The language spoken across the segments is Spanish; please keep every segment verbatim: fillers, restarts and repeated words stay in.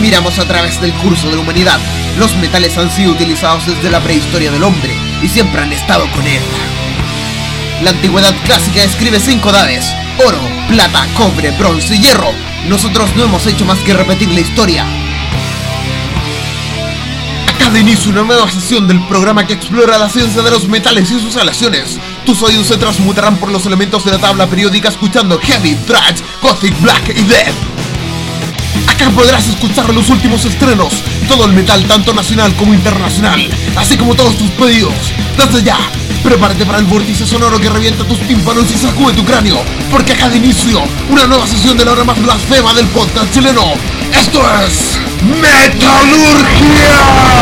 miramos a través del curso de la humanidad, los metales han sido utilizados desde la prehistoria del hombre y siempre han estado con él. La antigüedad clásica describe cinco edades: oro, plata, cobre, bronce y hierro. Nosotros no hemos hecho más que repetir la historia. Acá de inicio una nueva sesión del programa que explora la ciencia de los metales y sus aleaciones. Tus oídos se transmutarán por los elementos de la tabla periódica escuchando Heavy, Thrash, Gothic, Black y Death. Acá podrás escuchar los últimos estrenos, todo el metal tanto nacional como internacional, así como todos tus pedidos. Desde ya, prepárate para el vórtice sonoro que revienta tus tímpanos y sacude tu cráneo, porque acá de inicio una nueva sesión de la hora más blasfema del podcast chileno. Esto es Metalurgia.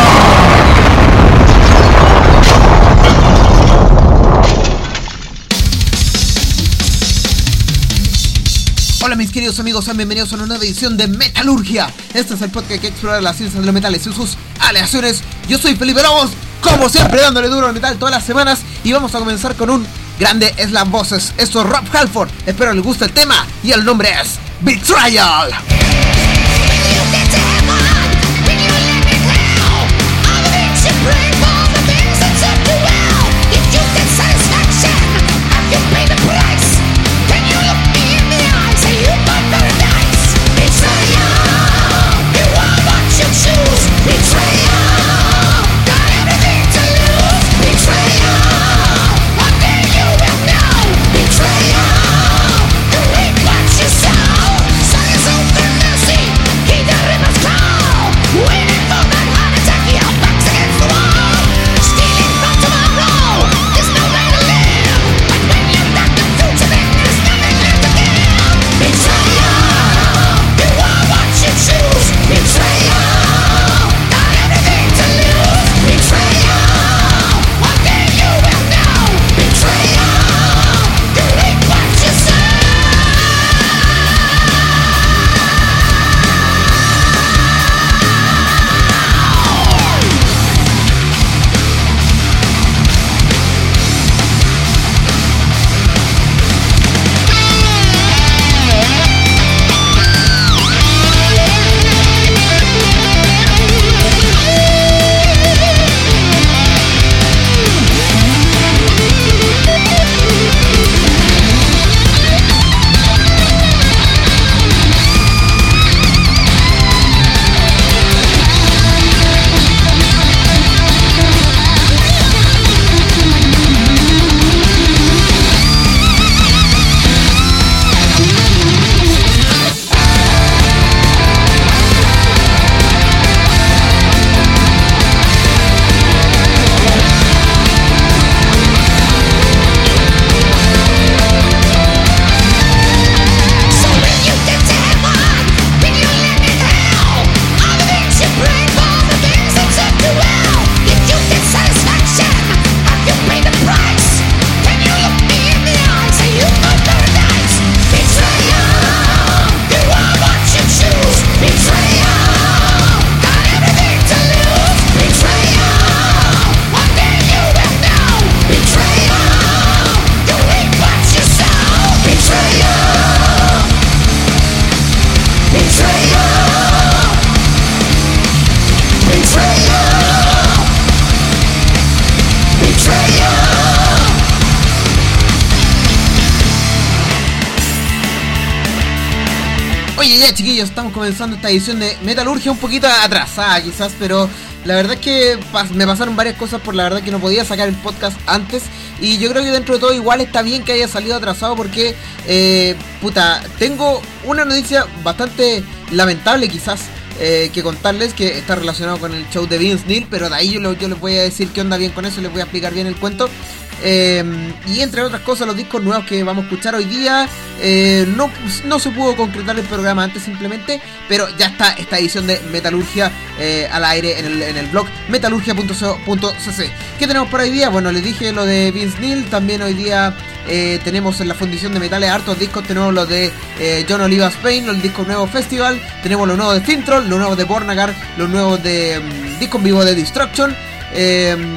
Hola mis queridos amigos, sean bienvenidos a una nueva edición de Metalurgia. Este es el podcast que explora la ciencia de los metales y sus aleaciones. Yo soy Felipe Lobos, como siempre dándole duro al metal todas las semanas. Y vamos a comenzar con un grande slam voces. Esto es Rob Halford, espero les guste el tema y el nombre es Betrayal. Oye, ya chiquillos, estamos comenzando esta edición de Metalurgia un poquito atrasada quizás, pero la verdad es que pas- me pasaron varias cosas por la verdad que no podía sacar el podcast antes. Y yo creo que dentro de todo igual está bien que haya salido atrasado porque, eh, puta, tengo una noticia bastante lamentable quizás eh, que contarles, que está relacionado con el show de Vince Neil, pero de ahí yo, lo, yo les voy a decir qué onda bien con eso, les voy a explicar bien el cuento. Eh, y entre otras cosas, los discos nuevos que vamos a escuchar hoy día, eh, no, no se pudo concretar el programa antes simplemente, pero ya está esta edición de Metalurgia eh, al aire en el, en el blog metalurgia punto c c. ¿Qué tenemos por hoy día? Bueno, les dije lo de Vince Neil. También hoy día eh, tenemos en la fundición de metales hartos discos. Tenemos los de eh, John Oliva Spain, los discos nuevos Festival, tenemos los nuevos de Fintroll, los nuevos de Bornagar, los nuevos de um, disco en vivo de Destruction. eh,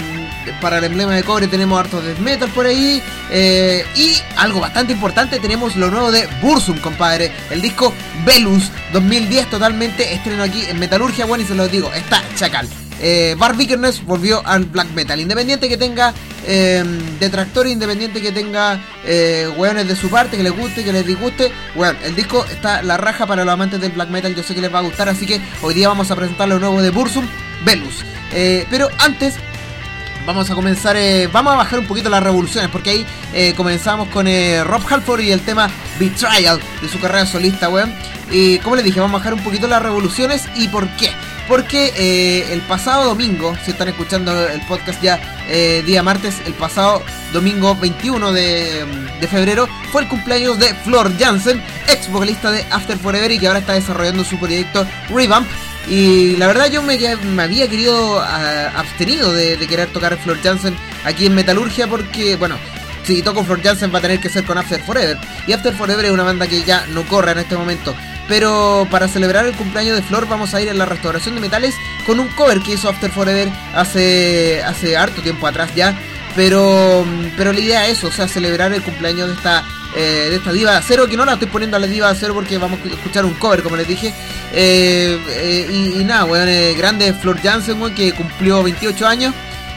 para el emblema de cobre tenemos harto death metal por ahí. Eh, y algo bastante importante, tenemos lo nuevo de Burzum, compadre. El disco Velus dos mil diez, totalmente estreno aquí en Metalurgia. Bueno, y se los digo, está chacal. Eh, Bar Vikernes volvió al black metal. Independiente que tenga eh, detractores, independiente que tenga eh, weones de su parte, que les guste, que les disguste, weón, el disco está la raja para los amantes del black metal. Yo sé que les va a gustar, así que hoy día vamos a presentar lo nuevo de Burzum, Velus. eh, Pero antes vamos a comenzar, eh, vamos a bajar un poquito las revoluciones, porque ahí eh, comenzamos con eh, Rob Halford y el tema Betrayal de su carrera solista, weón. Y como les dije, vamos a bajar un poquito las revoluciones. ¿Y por qué? Porque eh, el pasado domingo, si están escuchando el podcast ya eh, día martes, el pasado domingo veintiuno de, de febrero, fue el cumpleaños de Floor Jansen, ex vocalista de After Forever y que ahora está desarrollando su proyecto Revamp. Y la verdad yo me, me había querido uh, abstenido de, de querer tocar Floor Jansen aquí en Metalurgia, porque, bueno, si toco Floor Jansen va a tener que ser con After Forever. Y After Forever es una banda que ya no corre en este momento. Pero para celebrar el cumpleaños de Flor vamos a ir en la restauración de metales con un cover que hizo After Forever hace, hace harto tiempo atrás ya. Pero, pero la idea es eso, o sea, celebrar el cumpleaños de esta, eh, de esta diva de acero, que no la estoy poniendo a la diva de acero porque vamos a escuchar un cover, como les dije. Eh, eh, y, y nada, weón, eh, grande Floor Jansen, weón, que cumplió veintiocho años.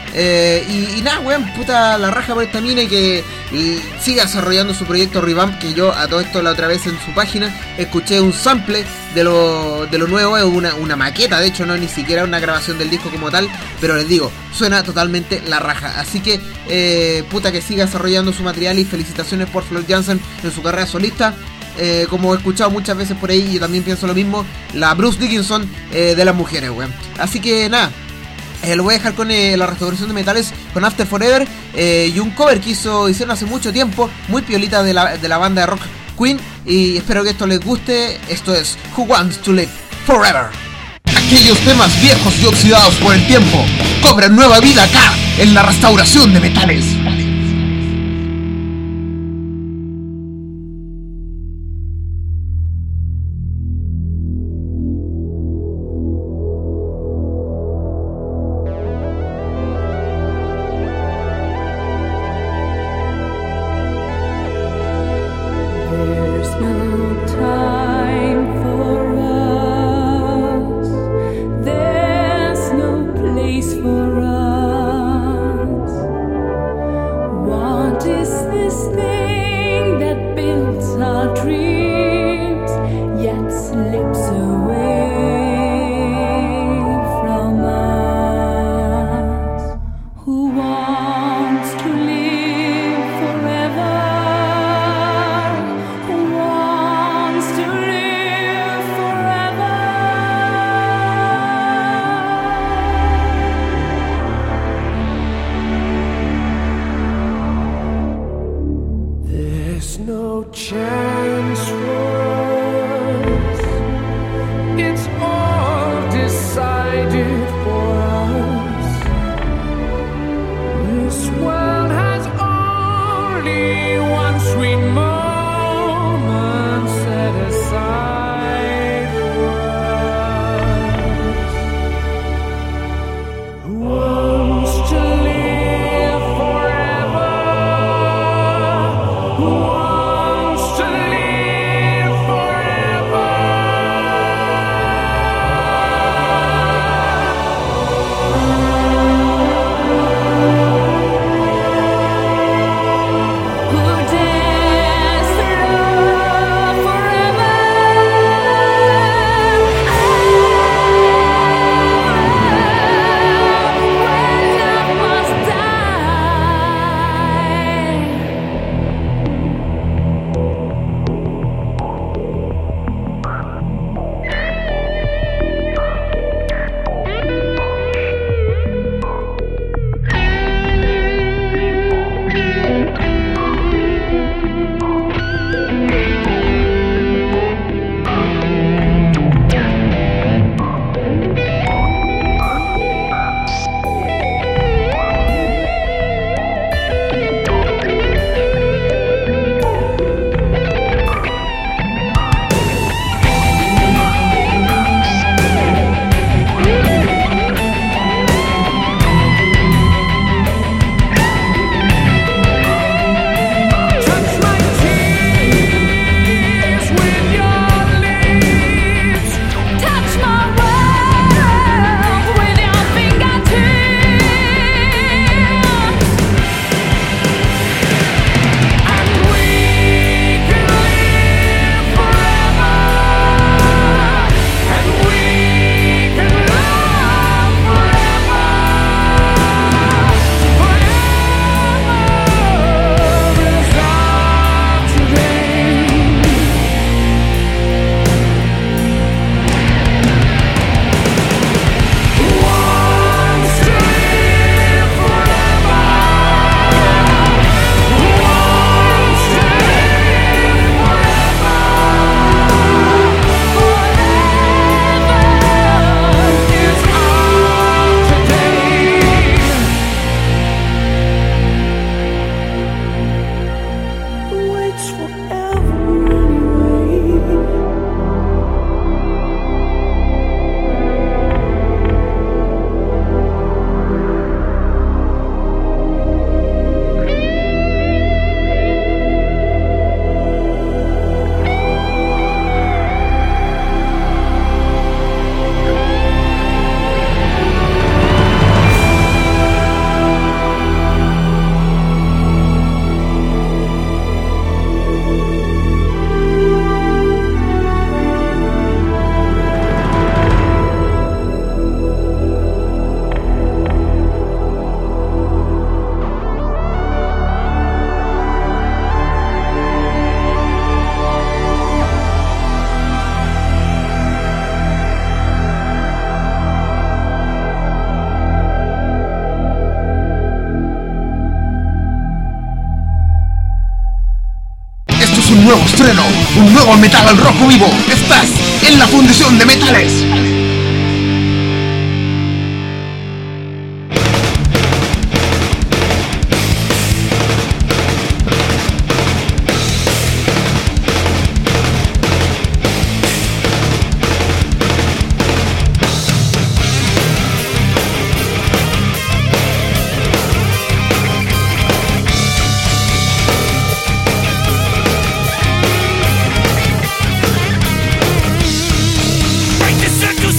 Eh, y, y nada, weón, puta la raja por esta mina y que y siga desarrollando su proyecto Revamp, que yo a todo esto la otra vez en su página escuché un sample de lo, de lo nuevo, es una, una maqueta, de hecho no ni siquiera una grabación del disco como tal, pero les digo, suena totalmente la raja, así que eh, puta que siga desarrollando su material y felicitaciones por Floor Jansen en su carrera solista. Eh, como he escuchado muchas veces por ahí, yo también pienso lo mismo, la Bruce Dickinson eh, de las mujeres, weón. Así que nada, Eh, lo voy a dejar con eh, la restauración de metales con After Forever eh, y un cover que hizo, hicieron hace mucho tiempo, muy piolita de la, de la banda de rock Queen, y espero que esto les guste. Esto es Who Wants to Live Forever. Aquellos temas viejos y oxidados por el tiempo cobran nueva vida acá en la restauración de metales. For us, un nuevo estreno, un nuevo metal al rojo vivo. Estás en la fundición de metales. Break the circle.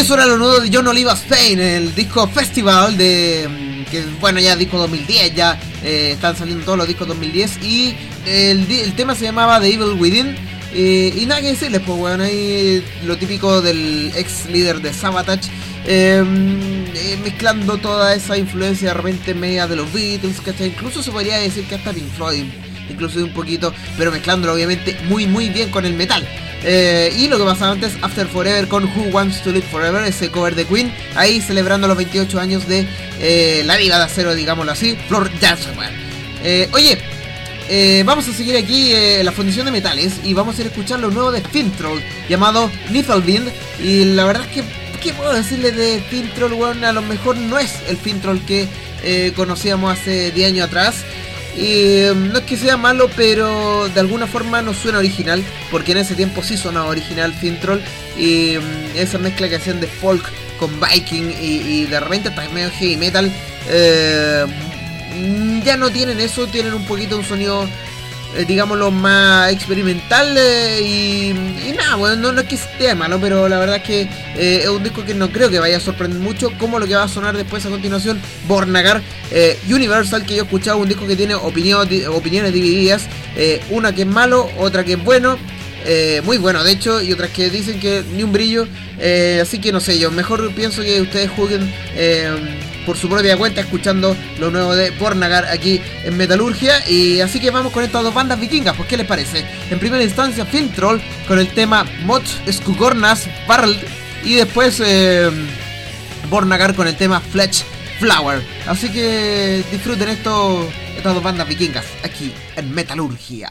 eso era lo nuevo de John Oliva Spain, el disco Festival de... que bueno, ya disco dos mil diez, ya eh, están saliendo todos los discos dos mil diez. Y el, el tema se llamaba The Evil Within. Eh, y nada que decirles, pues bueno, ahí lo típico del ex líder de Sabotage, eh, eh, mezclando toda esa influencia de repente media de los Beatles, ¿cachai? Incluso se podría decir que hasta Pink Floyd, incluso un poquito, pero mezclándolo obviamente muy muy bien con el metal. Eh, y lo que pasaba antes, After Forever con Who Wants to Live Forever, ese cover de Queen, ahí celebrando los veintiocho años de eh, la diva de acero, digámoslo así, Floor Jansen. Eh, oye, eh, vamos a seguir aquí en eh, la fundición de metales y vamos a ir a escuchar lo nuevo de Finntroll, llamado Niflheim. Y la verdad es que, ¿qué puedo decirle de Finntroll? Bueno, a lo mejor no es el Finntroll que eh, conocíamos hace diez años atrás. Y no es que sea malo, pero de alguna forma no suena original, porque en ese tiempo sí sonaba original Finntroll. Y esa mezcla que hacían de folk con Viking y, y de repente hasta medio heavy metal, eh, ya no tienen eso, tienen un poquito un sonido, eh, digámoslo, más experimental. Eh, y, y nada, bueno, no, no es que esté malo, pero la verdad es que eh, es un disco que no creo que vaya a sorprender mucho, como lo que va a sonar después a continuación, Bornagar. eh, Universal, que yo he escuchado, un disco que tiene opinión, opiniones divididas, eh, una que es malo, otra que es bueno, eh, muy bueno de hecho, y otras que dicen que ni un brillo. Eh, así que no sé, yo mejor pienso que ustedes juzguen eh, por su propia cuenta, escuchando lo nuevo de Bornagar aquí en Metalurgia. Y así que vamos con estas dos bandas vikingas, pues ¿qué les parece? En primera instancia Finntroll con el tema Mot Skugornas Barrel, y después eh, Bornagar con el tema Fletch Flower. Así que disfruten esto, estas dos bandas vikingas aquí en Metalurgia.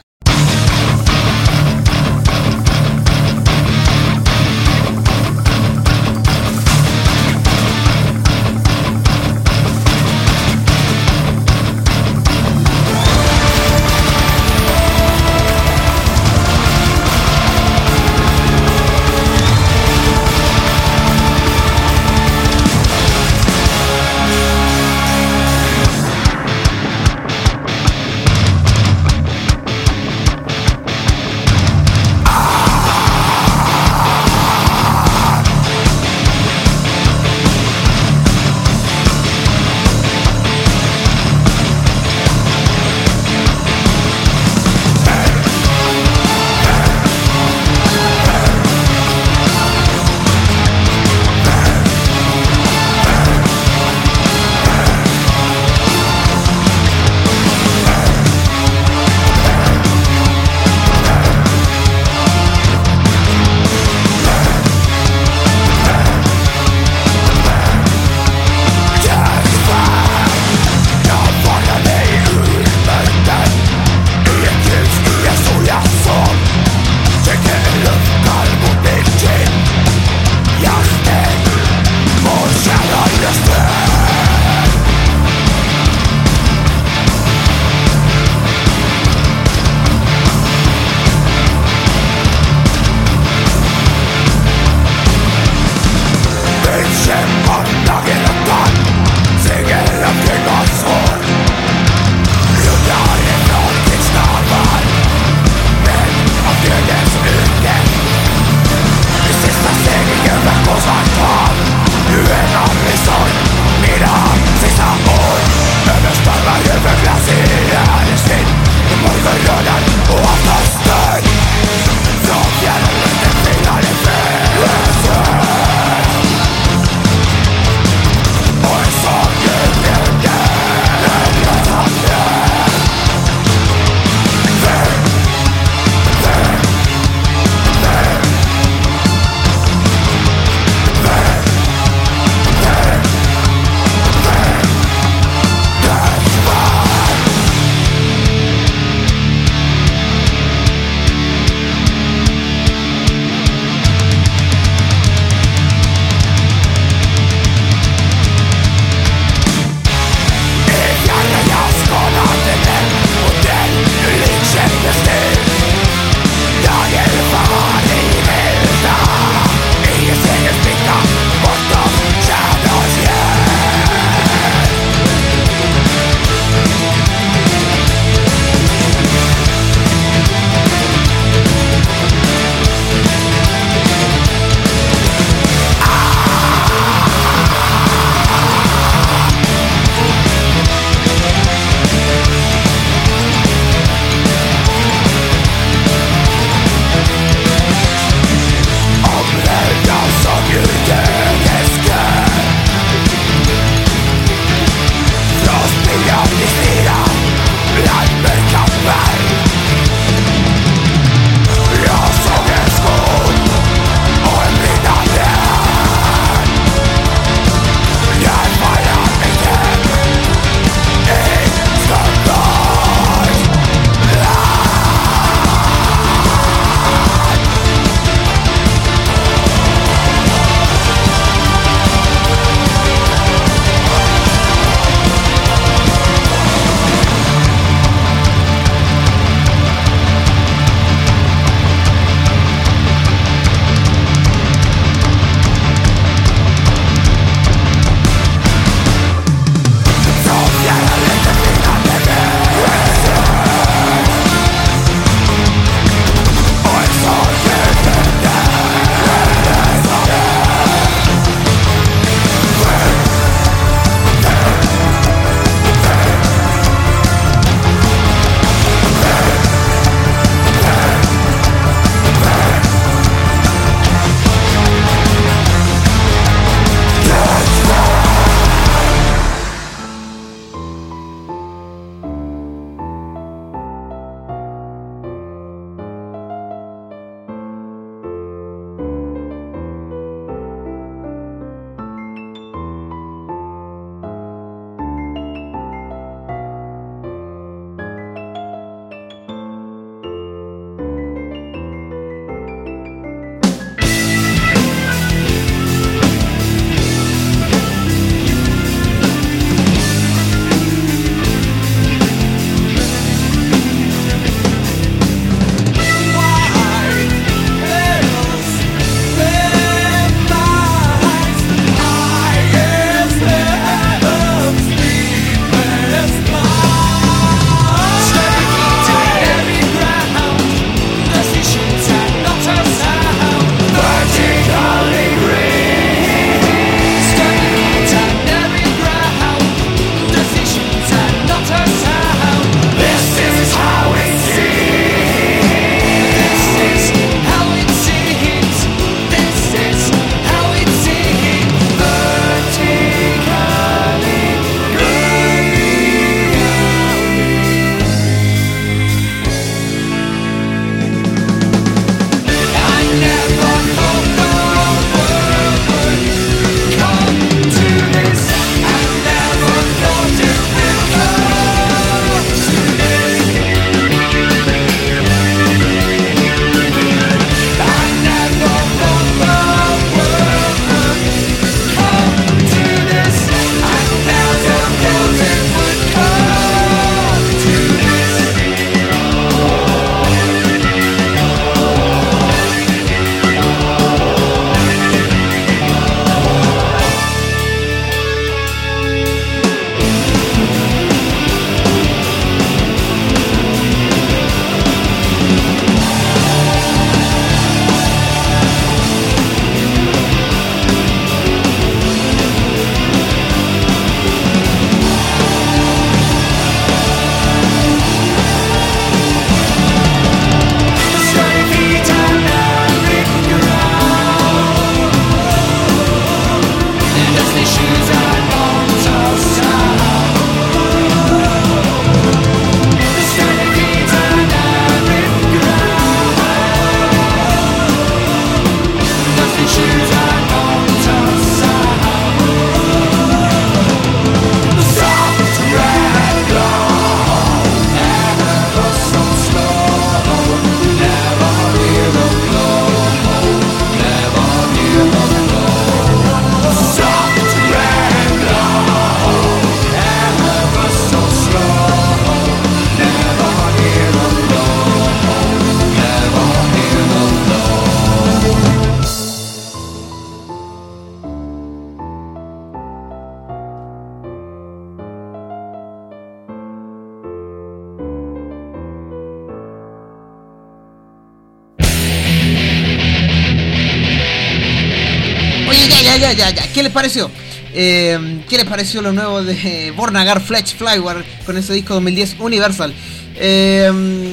ya, ya, ya. ¿Qué les pareció? Eh, ¿Qué les pareció lo nuevo de Born Agar Fletch Flyward con ese disco dos mil diez Universal? Eh,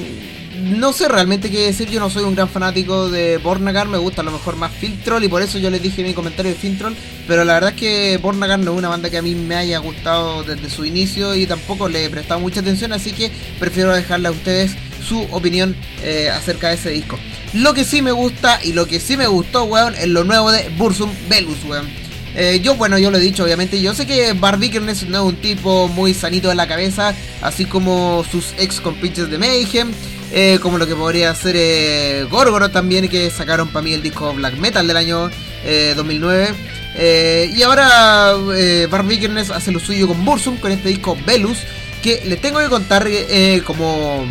no sé realmente qué decir. Yo no soy un gran fanático de Born Agar. Me gusta a lo mejor más Filtrol, y por eso yo les dije en mi comentario de Filtrol. Pero la verdad es que Born Agar no es una banda que a mí me haya gustado desde su inicio, y tampoco le he prestado mucha atención, así que prefiero dejarle a ustedes su opinión eh, acerca de ese disco. Lo que sí me gusta y lo que sí me gustó, weón, es lo nuevo de Burzum Velus, weón. Eh, yo, bueno, yo lo he dicho, obviamente. Yo sé que Bart Vikernes no es un tipo muy sanito de la cabeza, así como sus ex compinches de Mayhem, eh, como lo que podría ser eh, Gorgoroth también, que sacaron para mí el disco Black Metal del año eh, dos mil nueve. Eh, y ahora eh, Bart Vikernes hace lo suyo con Burzum, con este disco Velus, que les tengo que contar eh, como...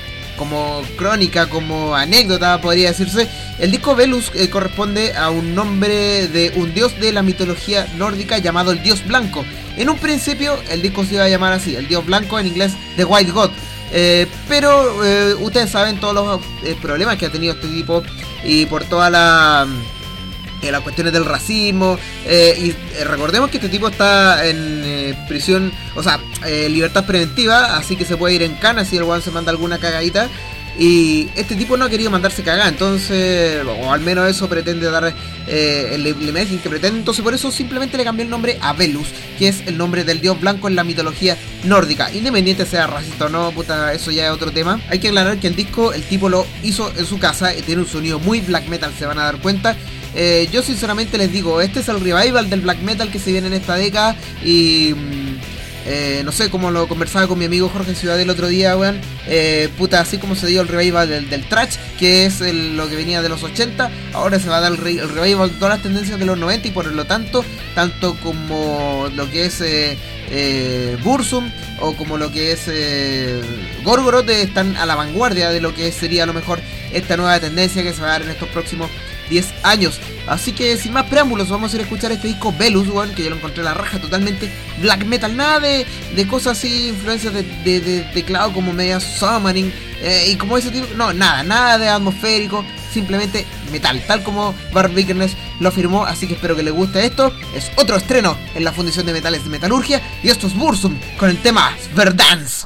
como crónica, como anécdota podría decirse. El disco Velus eh, corresponde a un nombre de un dios de la mitología nórdica llamado el Dios Blanco. En un principio el disco se iba a llamar así, el Dios Blanco, en inglés The White God. Eh, pero eh, ustedes saben todos los eh, problemas que ha tenido este tipo, y por toda la... Eh, las cuestiones del racismo, eh, y eh, recordemos que este tipo está en eh, prisión, o sea, eh, libertad preventiva, así que se puede ir en cana si el weón se manda alguna cagadita, y este tipo no ha querido mandarse cagar, entonces, o al menos eso pretende dar eh, el, la imagen que pretende. Entonces por eso simplemente le cambié el nombre a Velus, que es el nombre del dios blanco en la mitología nórdica, independiente sea racista o no, puta, eso ya es otro tema. Hay que aclarar que el disco el tipo lo hizo en su casa, y tiene un sonido muy black metal, se van a dar cuenta. Eh, yo sinceramente les digo, este es el revival del black metal que se viene en esta década, y eh, no sé, como lo conversaba con mi amigo Jorge Ciudad el otro día, weón, eh, puta, así como se dio el revival del, del thrash, que es el, lo que venía de los ochenta, ahora se va a dar el, re, el revival de todas las tendencias de los noventa, y por lo tanto, tanto como lo que es eh, eh, Burzum o como lo que es eh, Gorgoroth están a la vanguardia de lo que sería a lo mejor esta nueva tendencia que se va a dar en estos próximos diez años. Así que sin más preámbulos, vamos a ir a escuchar este disco Velus, weón, que yo lo encontré a la raja, totalmente black metal, nada de, de cosas así, influencias de, de, de teclado como media summoning, eh, y como ese tipo, no, nada, nada de atmosférico, simplemente metal, tal como Bart Vikernes lo afirmó. Así que espero que les guste esto. Es otro estreno en la Fundición de Metales de Metalurgia, y esto es Burzum con el tema Verdance.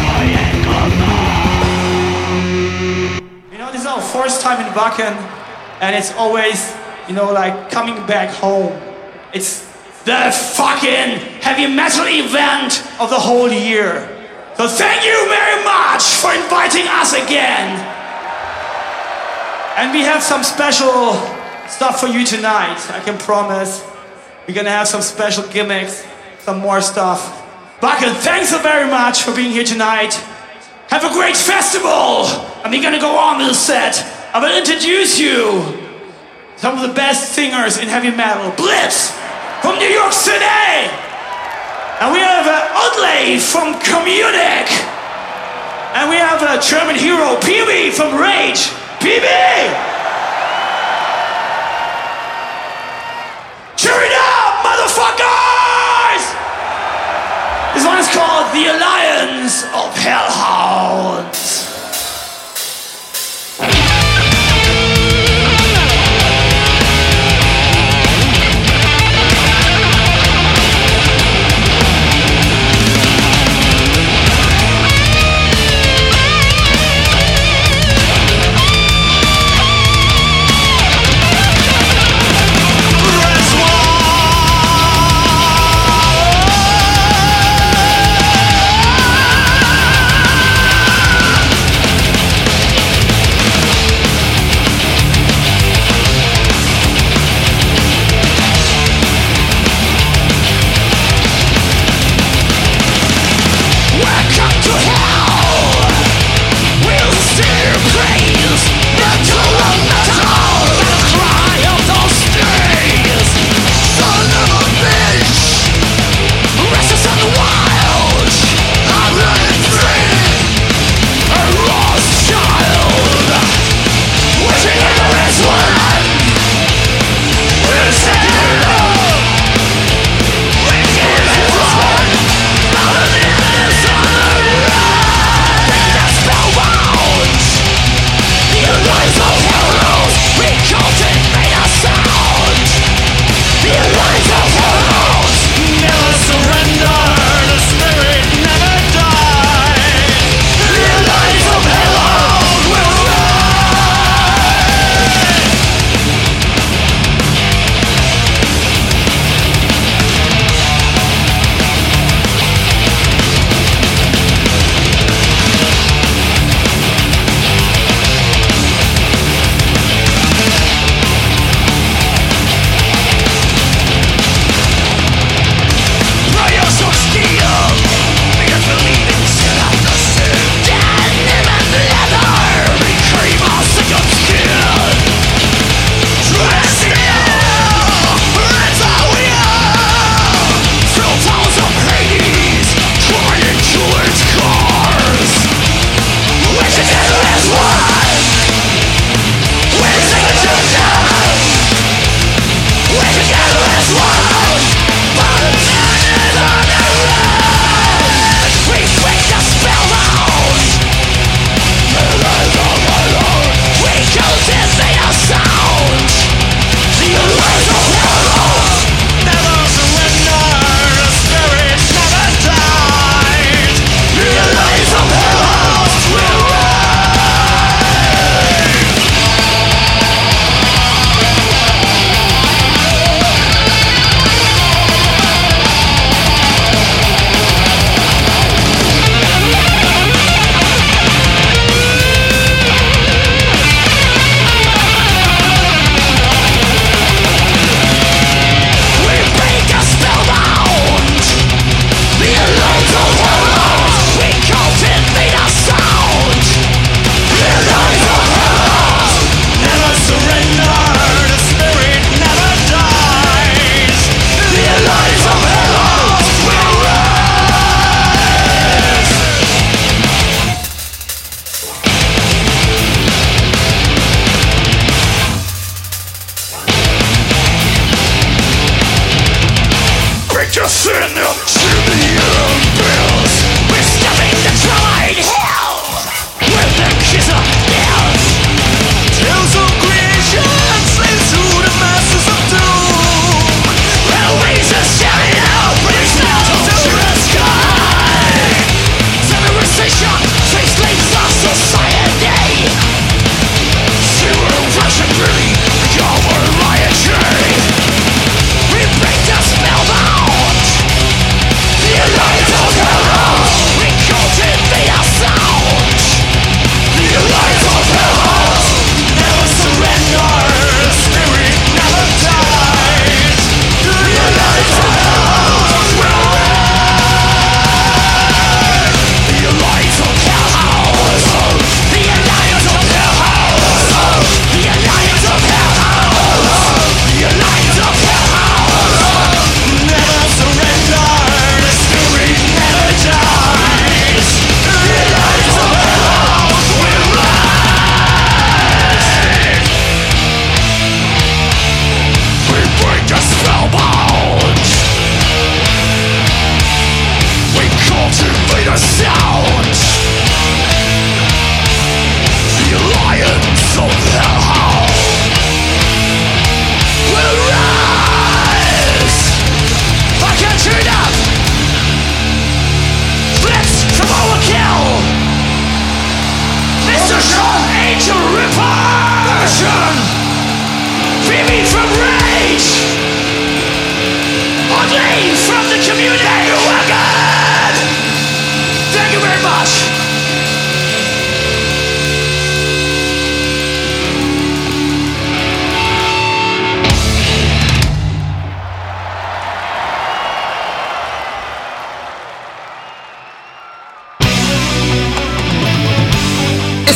First time in Wacken, and it's always, you know, like coming back home. It's the fucking heavy metal event of the whole year. So thank you very much for inviting us again. And we have some special stuff for you tonight, I can promise. We're gonna have some special gimmicks, some more stuff. Bakken, thanks so very much for being here tonight. Have a great festival! And we're gonna go on with the set. I will introduce you some of the best singers in heavy metal. Blitz from New York City! And we have uh, Oddly from Communic! And we have a German hero, P B from Rage. P B! Cheer it up, motherfuckers! This one is called The Alliance of Hellhounds. Reswell!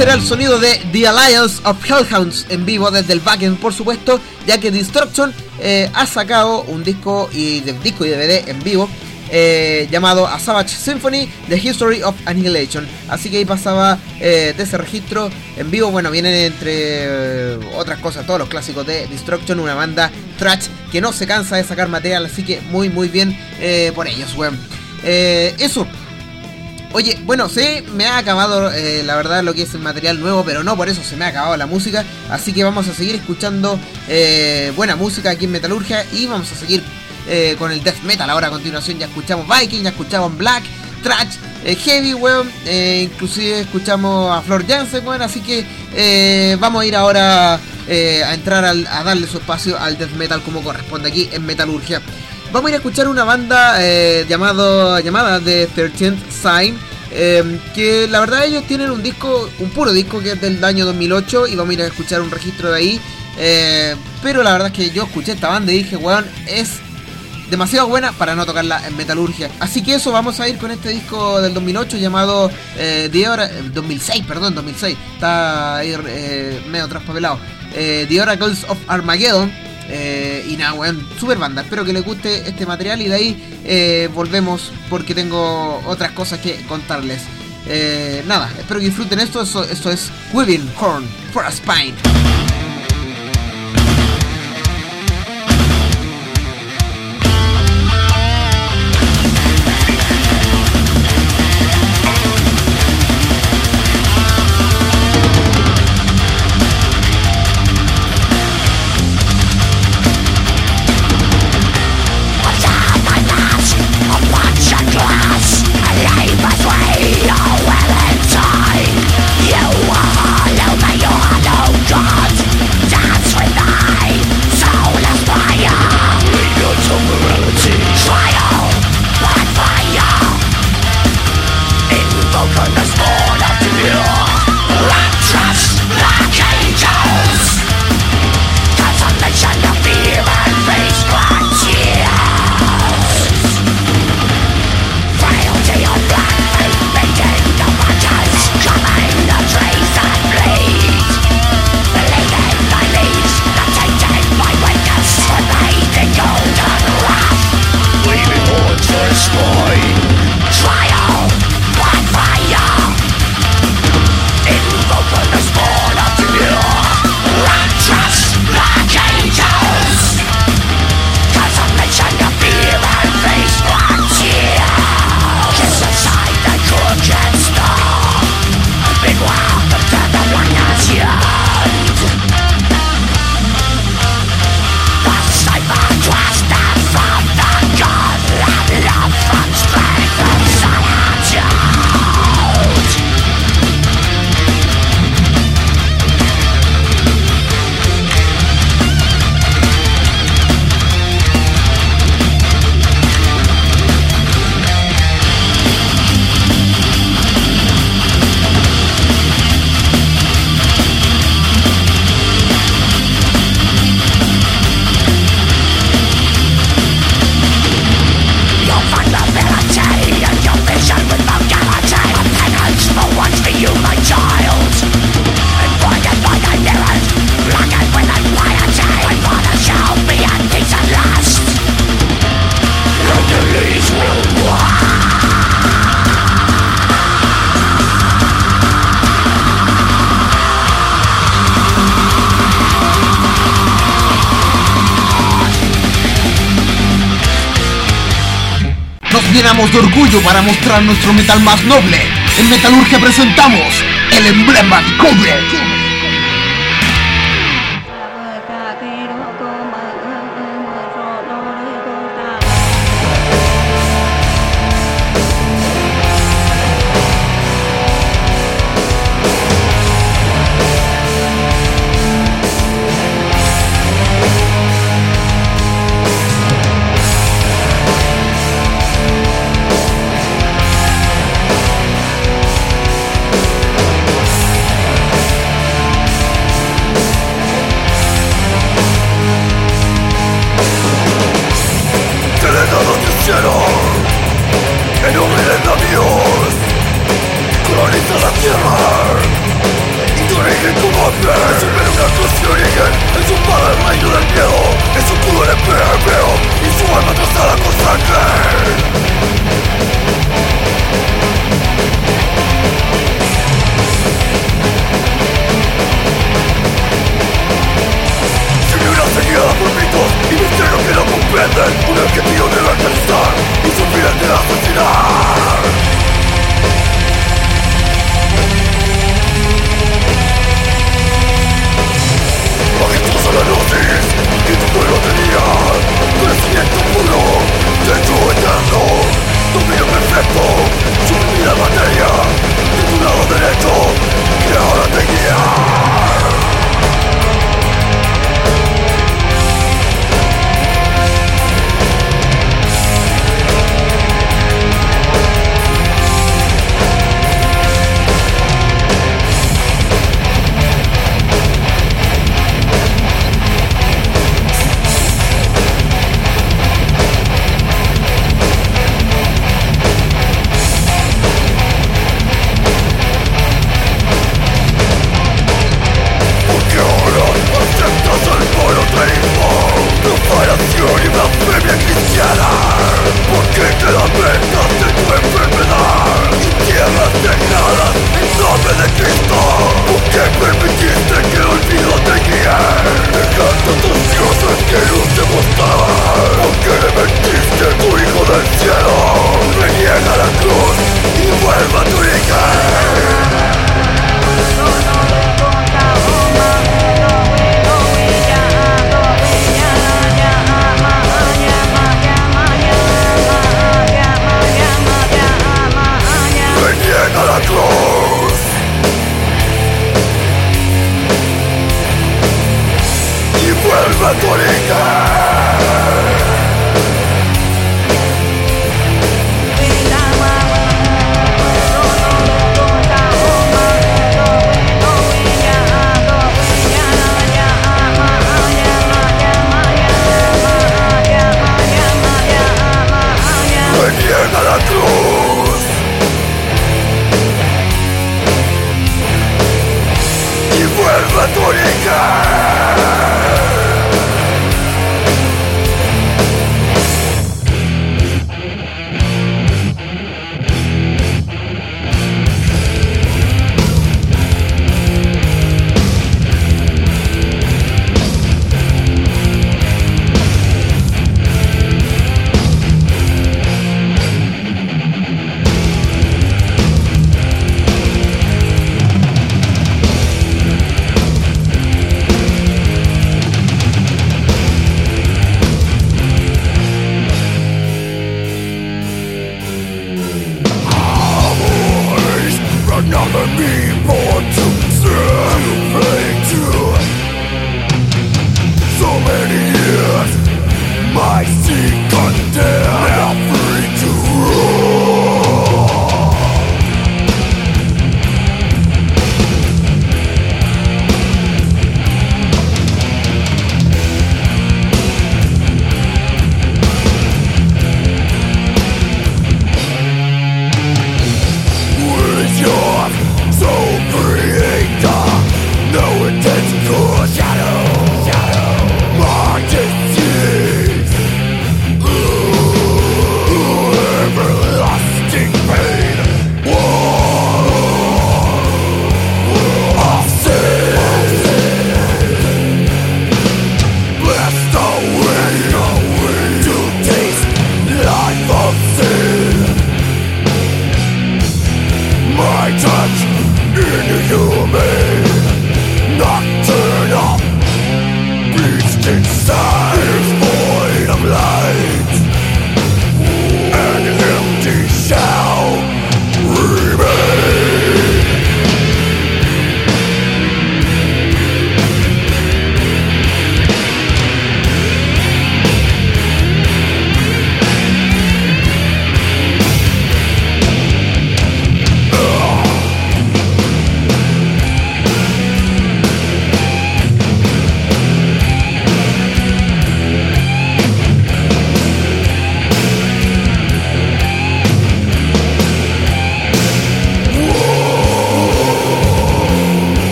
ese era el sonido de The Alliance of Hellhounds en vivo desde el Wacken, por supuesto, ya que Destruction eh, ha sacado un disco y de disco y D V D en vivo eh, llamado A Savage Symphony: The History of Annihilation. Así que ahí pasaba eh, de ese registro en vivo. Bueno, vienen entre eh, otras cosas todos los clásicos de Destruction, una banda thrash que no se cansa de sacar material, así que muy muy bien eh, por ellos, weón. Eh, eso. Oye, bueno, se me ha acabado eh, la verdad lo que es el material nuevo, pero no por eso se me ha acabado la música. Así que vamos a seguir escuchando eh, buena música aquí en Metalurgia y vamos a seguir eh, con el death metal. Ahora a continuación ya escuchamos Viking, ya escuchamos Black, Thrash, eh, Heavy, weón, eh, inclusive escuchamos a Floor Jansen, weón. Así que eh, vamos a ir ahora eh, a entrar al, a darle su espacio al death metal como corresponde aquí en Metalurgia. Vamos a ir a escuchar una banda eh, llamado, llamada The thirteenth Sign, eh, que la verdad ellos tienen un disco, un puro disco que es del año dos mil ocho, y vamos a ir a escuchar un registro de ahí, eh, pero la verdad es que yo escuché esta banda y dije, weón, es demasiado buena para no tocarla en Metalurgia. Así que eso, vamos a ir con este disco del dos mil ocho llamado eh, The Ora- dos mil seis, perdón, dos mil seis, está ahí eh, medio traspapelado, eh, The Oracles of Armageddon. Eh, y nada, weón, super banda. Espero que les guste este material y de ahí eh, volvemos porque tengo otras cosas que contarles. Eh, nada, espero que disfruten esto. Esto, esto es Weaving Horn for a Spine. Llenamos de orgullo para mostrar nuestro metal más noble. En Metalurgia presentamos el emblema de cobre.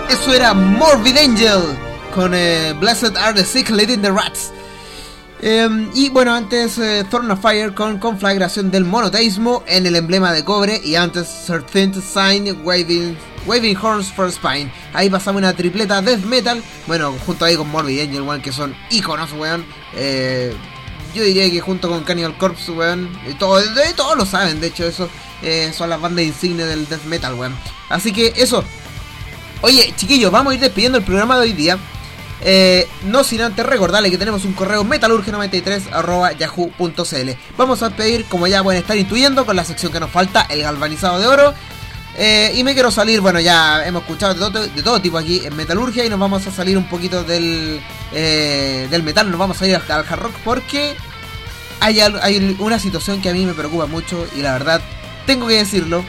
Eso era Morbid Angel con eh, Blessed Are the Sick Leading the Rats. Eh, y bueno, antes eh, Thorn of Fire con conflagración del monoteísmo en el emblema de cobre. Y antes thirteenth Sign Waving, Waving Horns for Spine. Ahí pasamos una tripleta death metal. Bueno, junto ahí con Morbid Angel, weón, que son iconos, weón. Eh, yo diría que junto con Cannibal Corpse, weón, y todo, de, todos lo saben, de hecho, eso eh, son las bandas insignes del death metal, weón. Así que eso. Oye, chiquillos, vamos a ir despidiendo el programa de hoy día. Eh, no sin antes recordarles que tenemos un correo metalurgia noventa y tres arroba yahoo punto cl. Vamos a pedir, como ya pueden estar intuyendo, con la sección que nos falta, el galvanizado de oro. Eh, y me quiero salir, bueno, ya hemos escuchado de todo, de todo tipo aquí en metalurgia. Y nos vamos a salir un poquito del, eh, del metal, nos vamos a ir al, al hard rock. Porque hay, hay una situación que a mí me preocupa mucho. Y la verdad, tengo que decirlo.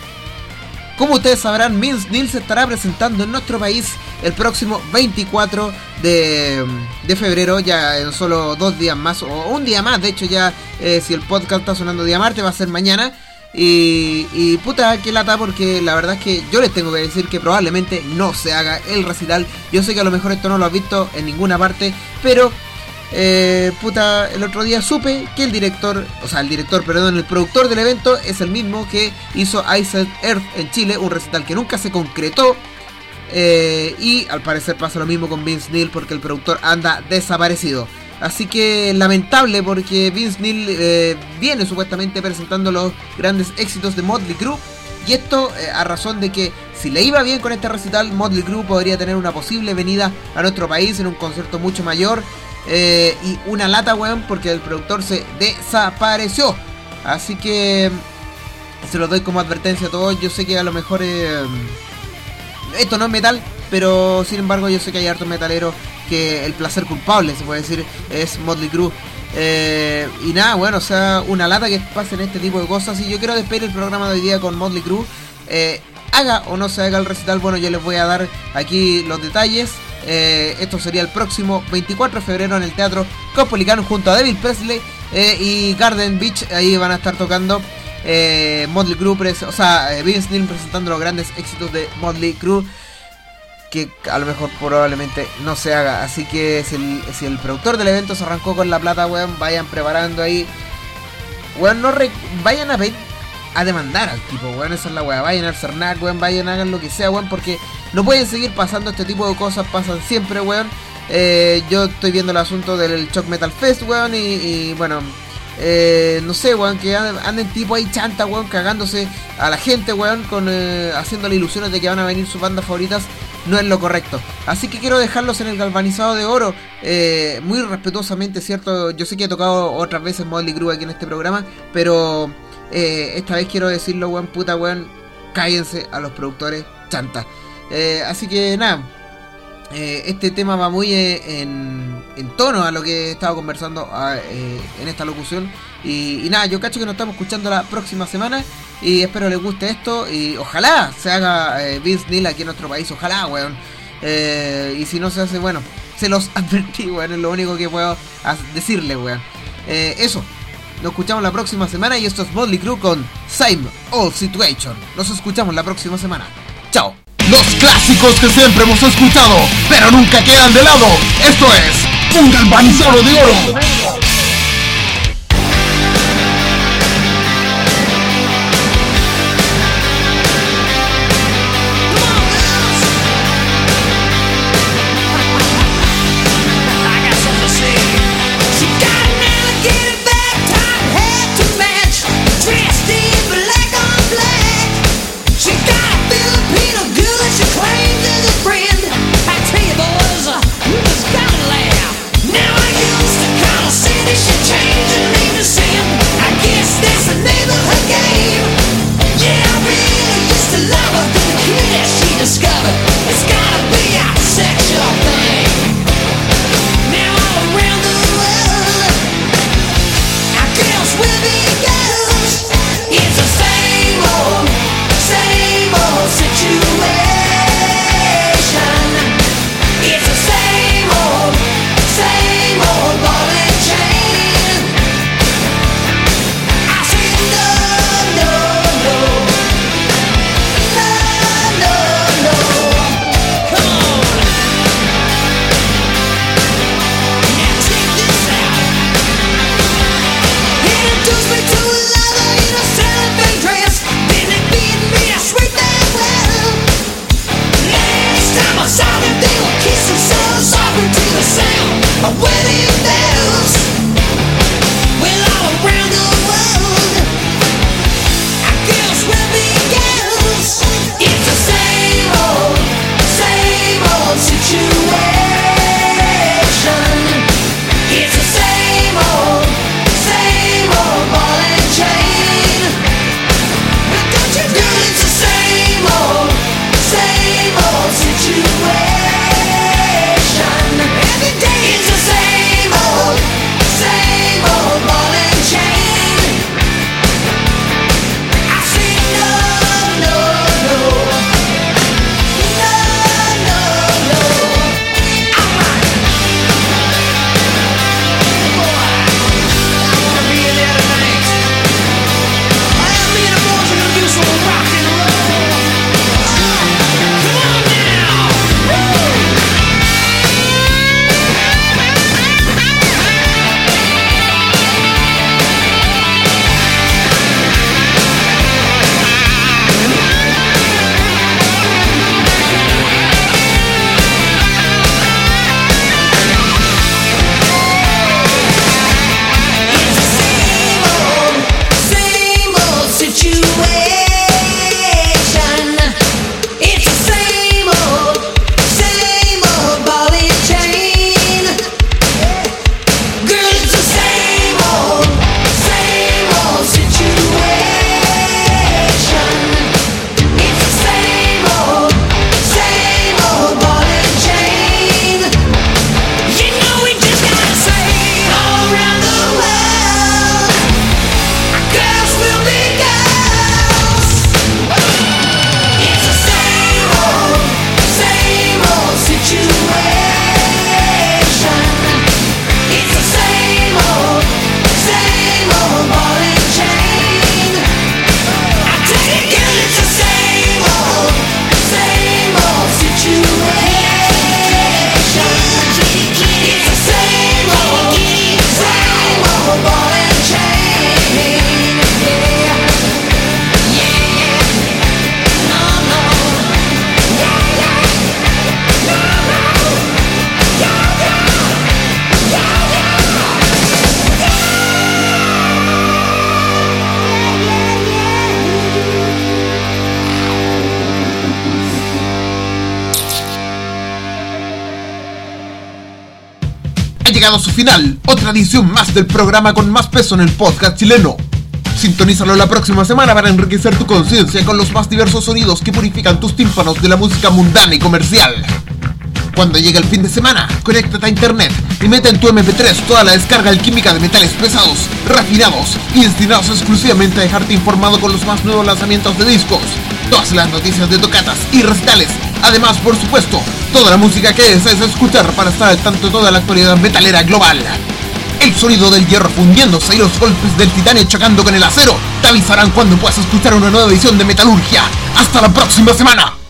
Como ustedes sabrán, Vince Neil se estará presentando en nuestro país el próximo veinticuatro de, de febrero, ya en solo dos días más, o un día más. De hecho, ya eh, si el podcast está sonando día martes, va a ser mañana. Y, y puta, qué lata, porque la verdad es que yo les tengo que decir que probablemente no se haga el recital. Yo sé que a lo mejor esto no lo has visto en ninguna parte, pero... Eh, puta, el otro día supe que el director, o sea, el director, perdón, el productor del evento es el mismo que hizo Ice Earth en Chile, un recital que nunca se concretó. Eh, y al parecer pasa lo mismo con Vince Neil, porque el productor anda desaparecido. Así que lamentable, porque Vince Neil eh, viene supuestamente presentando los grandes éxitos de Motley Crue. Y esto eh, a razón de que si le iba bien con este recital, Motley Crue podría tener una posible venida a nuestro país en un concierto mucho mayor. Eh, y una lata, weón, porque el productor se desapareció. Así que se los doy como advertencia a todos. Yo sé que a lo mejor eh, esto no es metal, pero sin embargo yo sé que hay hartos metaleros que el placer culpable, se puede decir, es Motley Crue. Eh, y nada, bueno, o sea, una lata que pasen este tipo de cosas. Y yo quiero despedir el programa de hoy día con Motley Crue. eh, Haga o no se haga el recital, bueno, yo les voy a dar aquí los detalles. Eh, esto sería el próximo veinticuatro de febrero en el Teatro Caupolicán junto a Devil Presley eh, y Garden Beach. Ahí van a estar tocando eh, Motley Crue, pres- o sea, eh, Vince Neil presentando los grandes éxitos de Motley Crue, que a lo mejor probablemente no se haga. Así que si el, si el productor del evento se arrancó con la plata, weón, vayan preparando ahí, weón, no re- vayan a pedir a demandar al tipo, weón, esa es la weá. Vayan al Cernac, weón, vayan, hagan lo que sea, weón, porque no pueden seguir pasando este tipo de cosas, pasan siempre, weón. Eh, yo estoy viendo el asunto del Shock Metal Fest, weón, y, y bueno, eh, no sé, weón, que anden tipo ahí chanta, weón, cagándose a la gente, weón, con eh, haciéndole ilusiones de que van a venir sus bandas favoritas. No es lo correcto. Así que quiero dejarlos en el galvanizado de oro, eh, muy respetuosamente, ¿cierto? Yo sé que he tocado otras veces Motley Crue aquí en este programa, pero... Eh, esta vez quiero decirlo, weón, puta, weón, cállense a los productores chanta. Eh, así que nada, eh, este tema va muy eh, en, en tono a lo que he estado conversando a, eh, en esta locución. Y, y nada, yo cacho que nos estamos escuchando la próxima semana y espero les guste esto. Y ojalá se haga eh, Vince Neil aquí en nuestro país, ojalá, weón. Eh, y si no se hace, bueno, se los advertí, weón, es lo único que puedo decirle, weón. Eh, eso. Nos escuchamos la próxima semana y esto es Motley Crue con Same Old Situation. Nos escuchamos la próxima semana. Chao. Los clásicos que siempre hemos escuchado, pero nunca quedan de lado. Esto es un galvanizado de oro. Now I used to call llegado a su final, otra edición más del programa con más peso en el podcast chileno. Sintonízalo la próxima semana para enriquecer tu conciencia con los más diversos sonidos que purifican tus tímpanos de la música mundana y comercial. Cuando llegue el fin de semana, conéctate a internet y mete en tu eme pe tres toda la descarga alquímica de metales pesados, refinados y destinados exclusivamente a dejarte informado con los más nuevos lanzamientos de discos, todas las noticias de tocatas y recitales, además, por supuesto, toda la música que desees escuchar para estar al tanto de toda la actualidad metalera global. El sonido del hierro fundiéndose y los golpes del titanio chocando con el acero te avisarán cuando puedas escuchar una nueva edición de Metalurgia. ¡Hasta la próxima semana!